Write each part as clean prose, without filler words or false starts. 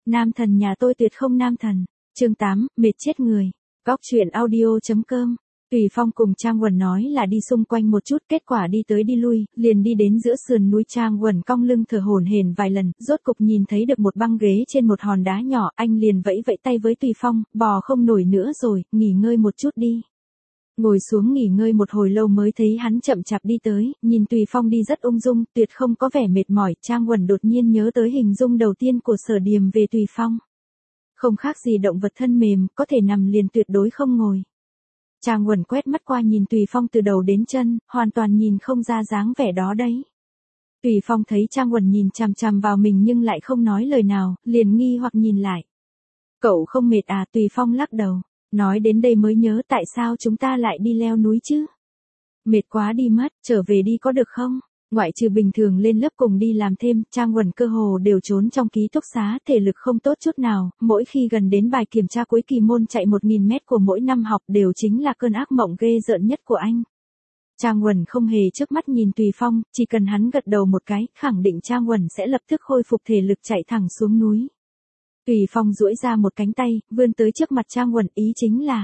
nam thần nhà tôi tuyệt không nam thần. Chương 8, mệt chết người. Góc truyện audio.com. Tùy Phong cùng Trang Quần nói là đi xung quanh một chút, kết quả đi tới đi lui, liền đi đến giữa sườn núi. Trang Quần cong lưng thở hổn hển vài lần, rốt cục nhìn thấy được một băng ghế trên một hòn đá nhỏ, anh liền vẫy vẫy tay với Tùy Phong, bò không nổi nữa rồi, nghỉ ngơi một chút đi. Ngồi xuống nghỉ ngơi một hồi lâu mới thấy hắn chậm chạp đi tới, nhìn Tùy Phong đi rất ung dung, tuyệt không có vẻ mệt mỏi. Trang Quần đột nhiên nhớ tới hình dung đầu tiên của Sở Điềm về Tùy Phong. Không khác gì động vật thân mềm, có thể nằm liền tuyệt đối không ngồi. Trang Quần quét mắt qua nhìn Tùy Phong từ đầu đến chân, hoàn toàn nhìn không ra dáng vẻ đó đấy. Tùy Phong thấy Trang Quần nhìn chằm chằm vào mình nhưng lại không nói lời nào, liền nghi hoặc nhìn lại. Cậu không mệt à? Tùy Phong lắc đầu. Nói đến đây mới nhớ tại sao chúng ta lại đi leo núi chứ? Mệt quá đi mất, trở về đi có được không? Ngoại trừ bình thường lên lớp cùng đi làm thêm, Trang Quần cơ hồ đều trốn trong ký túc xá, thể lực không tốt chút nào, mỗi khi gần đến bài kiểm tra cuối kỳ môn chạy 1000 mét của mỗi năm học đều chính là cơn ác mộng ghê rợn nhất của anh. Trang Quần không hề trước mắt nhìn Tùy Phong, chỉ cần hắn gật đầu một cái, khẳng định Trang Quần sẽ lập tức khôi phục thể lực chạy thẳng xuống núi. Tùy Phong duỗi ra một cánh tay, vươn tới trước mặt Trang Quần, ý chính là: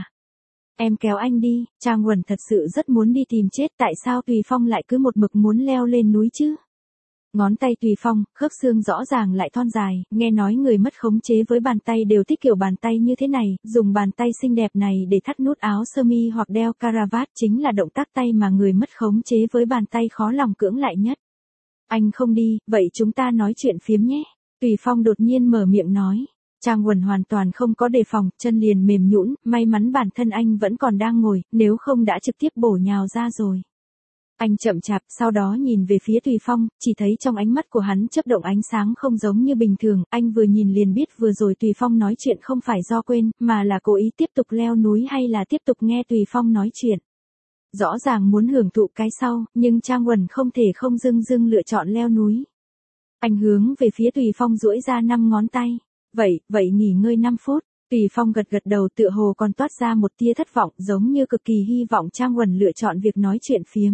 em kéo anh đi. Trang Quần thật sự rất muốn đi tìm chết, tại sao Tùy Phong lại cứ một mực muốn leo lên núi chứ? Ngón tay Tùy Phong, khớp xương rõ ràng lại thon dài, nghe nói người mất khống chế với bàn tay đều thích kiểu bàn tay như thế này, dùng bàn tay xinh đẹp này để thắt nút áo sơ mi hoặc đeo caravat chính là động tác tay mà người mất khống chế với bàn tay khó lòng cưỡng lại nhất. Anh không đi, vậy chúng ta nói chuyện phiếm nhé. Tùy Phong đột nhiên mở miệng nói. Trang Quần hoàn toàn không có đề phòng, chân liền mềm nhũn, may mắn bản thân anh vẫn còn đang ngồi, nếu không đã trực tiếp bổ nhào ra rồi. Anh chậm chạp, sau đó nhìn về phía Tùy Phong, chỉ thấy trong ánh mắt của hắn chớp động ánh sáng không giống như bình thường, anh vừa nhìn liền biết vừa rồi Tùy Phong nói chuyện không phải do quên, mà là cố ý tiếp tục leo núi hay là tiếp tục nghe Tùy Phong nói chuyện. Rõ ràng muốn hưởng thụ cái sau, nhưng Trang Quần không thể không dưng dưng lựa chọn leo núi. Anh hướng về phía Tùy Phong duỗi ra 5 ngón tay. Vậy nghỉ ngơi 5 phút. Tùy Phong gật gật đầu, tựa hồ còn toát ra một tia thất vọng, giống như cực kỳ hy vọng Trang Quần lựa chọn việc nói chuyện phiếm.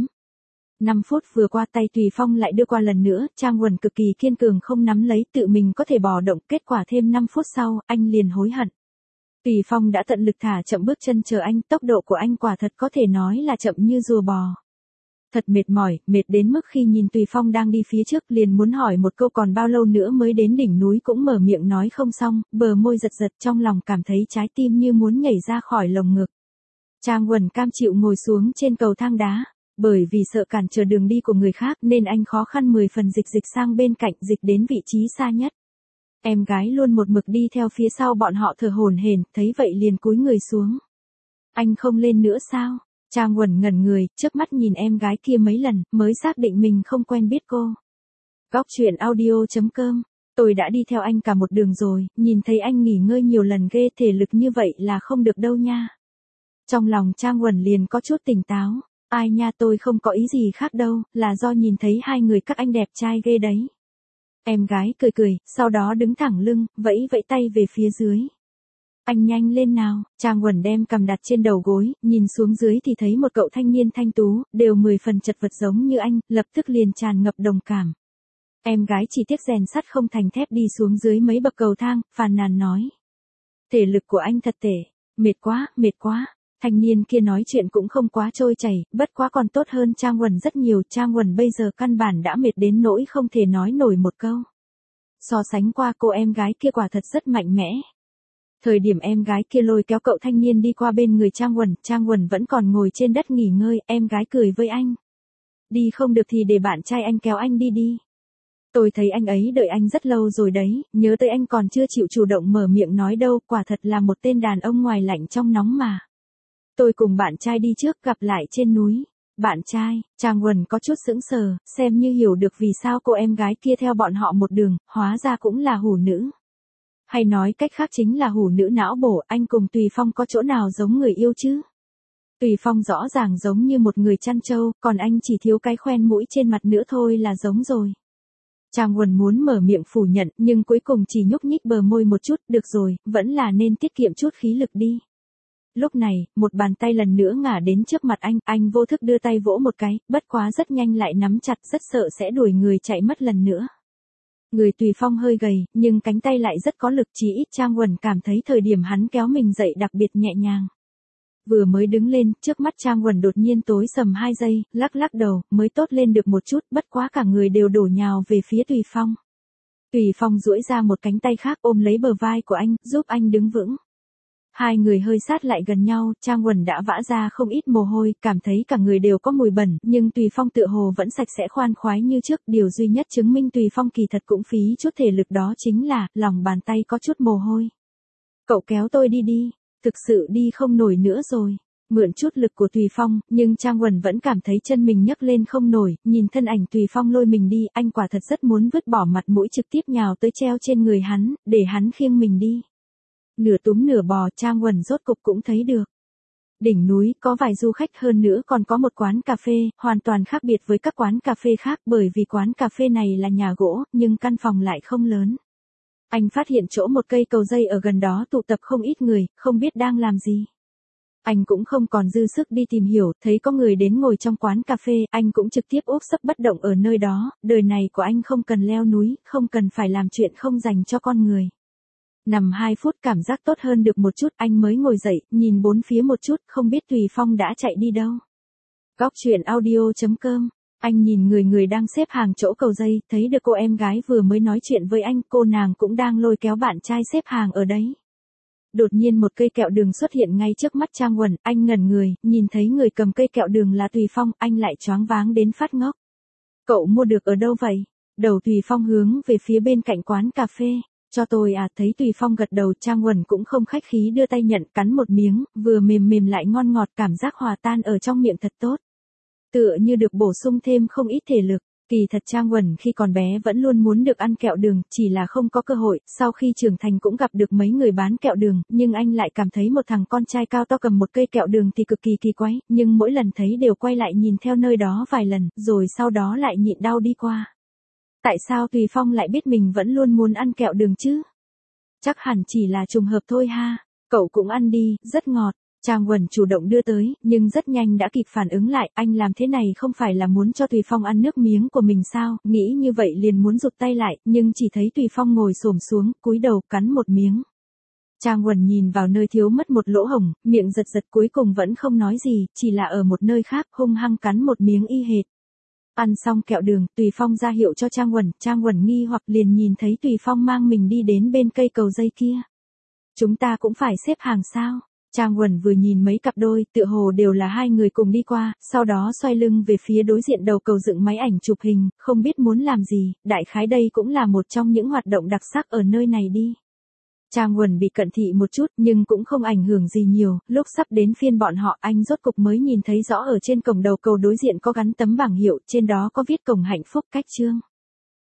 5 phút vừa qua, tay Tùy Phong lại đưa qua lần nữa, Trang Quần cực kỳ kiên cường không nắm lấy tự mình có thể bò động, kết quả thêm 5 phút sau, anh liền hối hận. Tùy Phong đã tận lực thả chậm bước chân chờ anh, tốc độ của anh quả thật có thể nói là chậm như rùa bò. Thật mệt mỏi, mệt đến mức khi nhìn Tùy Phong đang đi phía trước liền muốn hỏi một câu còn bao lâu nữa mới đến đỉnh núi cũng mở miệng nói không xong, bờ môi giật giật, trong lòng cảm thấy trái tim như muốn nhảy ra khỏi lồng ngực. Trang Quần cam chịu ngồi xuống trên cầu thang đá, bởi vì sợ cản trở đường đi của người khác nên anh khó khăn 10 phần dịch sang bên cạnh, dịch đến vị trí xa nhất. Em gái luôn một mực đi theo phía sau bọn họ thở hổn hển, thấy vậy liền cúi người xuống. Anh không lên nữa sao? Trang Quần ngẩn người, chớp mắt nhìn em gái kia mấy lần, mới xác định mình không quen biết cô. Góc truyện audio.com. Tôi đã đi theo anh cả một đường rồi, nhìn thấy anh nghỉ ngơi nhiều lần ghê, thể lực như vậy là không được đâu nha. Trong lòng Trang Quần liền có chút tỉnh táo. Ai nha, tôi không có ý gì khác đâu, là do nhìn thấy hai người các anh đẹp trai ghê đấy. Em gái cười cười, sau đó đứng thẳng lưng, vẫy vẫy tay về phía dưới. Anh nhanh lên nào. Trang Quần đem cằm đặt trên đầu gối, nhìn xuống dưới thì thấy một cậu thanh niên thanh tú, đều 10 phần chật vật giống như anh, lập tức liền tràn ngập đồng cảm. Em gái chỉ tiếc rèn sắt không thành thép đi xuống dưới mấy bậc cầu thang, phàn nàn nói. Thể lực của anh thật tệ, mệt quá. Thanh niên kia nói chuyện cũng không quá trôi chảy, bất quá còn tốt hơn Trang Quần rất nhiều. Trang Quần bây giờ căn bản đã mệt đến nỗi không thể nói nổi một câu. So sánh qua, cô em gái kia quả thật rất mạnh mẽ. Thời điểm em gái kia lôi kéo cậu thanh niên đi qua bên người Trang Quần vẫn còn ngồi trên đất nghỉ ngơi, em gái cười với anh. Đi không được thì để bạn trai anh kéo anh đi. Tôi thấy anh ấy đợi anh rất lâu rồi đấy, nhớ tới anh còn chưa chịu chủ động mở miệng nói đâu, quả thật là một tên đàn ông ngoài lạnh trong nóng mà. Tôi cùng bạn trai đi trước, gặp lại trên núi. Bạn trai? Trang Quần có chút sững sờ, xem như hiểu được vì sao cô em gái kia theo bọn họ một đường, hóa ra cũng là hủ nữ. Hay nói cách khác chính là hủ nữ não bổ. Anh cùng Tùy Phong có chỗ nào giống người yêu chứ? Tùy Phong rõ ràng giống như một người chăn trâu, còn anh chỉ thiếu cái khoen mũi trên mặt nữa thôi là giống rồi. Trang Quần muốn mở miệng phủ nhận, nhưng cuối cùng chỉ nhúc nhích bờ môi một chút, được rồi, vẫn là nên tiết kiệm chút khí lực đi. Lúc này, một bàn tay lần nữa ngả đến trước mặt anh vô thức đưa tay vỗ một cái, bất quá rất nhanh lại nắm chặt, rất sợ sẽ đuổi người chạy mất lần nữa. Người Tùy Phong hơi gầy, nhưng cánh tay lại rất có lực, chí ít Trang Uẩn cảm thấy thời điểm hắn kéo mình dậy đặc biệt nhẹ nhàng. Vừa mới đứng lên, trước mắt Trang Uẩn đột nhiên tối sầm 2 giây, lắc lắc đầu, mới tốt lên được một chút, bất quá cả người đều đổ nhào về phía Tùy Phong. Tùy Phong duỗi ra một cánh tay khác ôm lấy bờ vai của anh, giúp anh đứng vững. Hai người hơi sát lại gần nhau, Trang Uẩn đã vã ra không ít mồ hôi, cảm thấy cả người đều có mùi bẩn, nhưng Tùy Phong tựa hồ vẫn sạch sẽ khoan khoái như trước, điều duy nhất chứng minh Tùy Phong kỳ thật cũng phí chút thể lực đó chính là, lòng bàn tay có chút mồ hôi. Cậu kéo tôi đi đi, thực sự đi không nổi nữa rồi. Mượn chút lực của Tùy Phong, nhưng Trang Uẩn vẫn cảm thấy chân mình nhấc lên không nổi, nhìn thân ảnh Tùy Phong lôi mình đi, anh quả thật rất muốn vứt bỏ mặt mũi trực tiếp nhào tới treo trên người hắn, để hắn khiêng mình đi. Nửa túm nửa bò, Trang Uẩn rốt cục cũng thấy được. Đỉnh núi, có vài du khách, hơn nữa còn có một quán cà phê, hoàn toàn khác biệt với các quán cà phê khác bởi vì quán cà phê này là nhà gỗ, nhưng căn phòng lại không lớn. Anh phát hiện chỗ một cây cầu dây ở gần đó tụ tập không ít người, không biết đang làm gì. Anh cũng không còn dư sức đi tìm hiểu, thấy có người đến ngồi trong quán cà phê, anh cũng trực tiếp úp sấp bất động ở nơi đó, đời này của anh không cần leo núi, không cần phải làm chuyện không dành cho con người. Nằm 2 phút cảm giác tốt hơn được một chút, anh mới ngồi dậy, nhìn bốn phía một chút, không biết Tùy Phong đã chạy đi đâu. Góc truyện audio.com. Anh nhìn người đang xếp hàng chỗ cầu dây, thấy được cô em gái vừa mới nói chuyện với anh, cô nàng cũng đang lôi kéo bạn trai xếp hàng ở đấy. Đột nhiên một cây kẹo đường xuất hiện ngay trước mắt Trang Uẩn, anh ngẩn người, nhìn thấy người cầm cây kẹo đường là Tùy Phong, anh lại choáng váng đến phát ngốc. Cậu mua được ở đâu vậy? Đầu Tùy Phong hướng về phía bên cạnh quán cà phê. Cho tôi à, thấy Tùy Phong gật đầu, Trang Uẩn cũng không khách khí đưa tay nhận, cắn một miếng, vừa mềm mềm lại ngon ngọt, cảm giác hòa tan ở trong miệng thật tốt. Tựa như được bổ sung thêm không ít thể lực. Kỳ thật Trang Uẩn khi còn bé vẫn luôn muốn được ăn kẹo đường, chỉ là không có cơ hội, sau khi trưởng thành cũng gặp được mấy người bán kẹo đường, nhưng anh lại cảm thấy một thằng con trai cao to cầm một cây kẹo đường thì cực kỳ kỳ quái, nhưng mỗi lần thấy đều quay lại nhìn theo nơi đó vài lần, rồi sau đó lại nhịn đau đi qua. Tại sao Tùy Phong lại biết mình vẫn luôn muốn ăn kẹo đường chứ? Chắc hẳn chỉ là trùng hợp thôi ha. Cậu cũng ăn đi, rất ngọt. Trang Uẩn chủ động đưa tới, nhưng rất nhanh đã kịp phản ứng lại, anh làm thế này không phải là muốn cho Tùy Phong ăn nước miếng của mình sao, nghĩ như vậy liền muốn rụt tay lại, nhưng chỉ thấy Tùy Phong ngồi xổm xuống, cúi đầu cắn một miếng. Trang Uẩn nhìn vào nơi thiếu mất một lỗ hổng, miệng giật giật cuối cùng vẫn không nói gì, chỉ là ở một nơi khác hung hăng cắn một miếng y hệt. Ăn xong kẹo đường, Tùy Phong ra hiệu cho Trang Uẩn nghi hoặc liền nhìn thấy Tùy Phong mang mình đi đến bên cây cầu dây kia. Chúng ta cũng phải xếp hàng sao? Trang Uẩn vừa nhìn mấy cặp đôi, tựa hồ đều là hai người cùng đi qua, sau đó xoay lưng về phía đối diện đầu cầu dựng máy ảnh chụp hình, không biết muốn làm gì, đại khái đây cũng là một trong những hoạt động đặc sắc ở nơi này đi. Trang Uẩn bị cận thị một chút nhưng cũng không ảnh hưởng gì nhiều, lúc sắp đến phiên bọn họ anh rốt cục mới nhìn thấy rõ ở trên cổng đầu cầu đối diện có gắn tấm bảng hiệu, trên đó có viết cổng hạnh phúc cách Trương.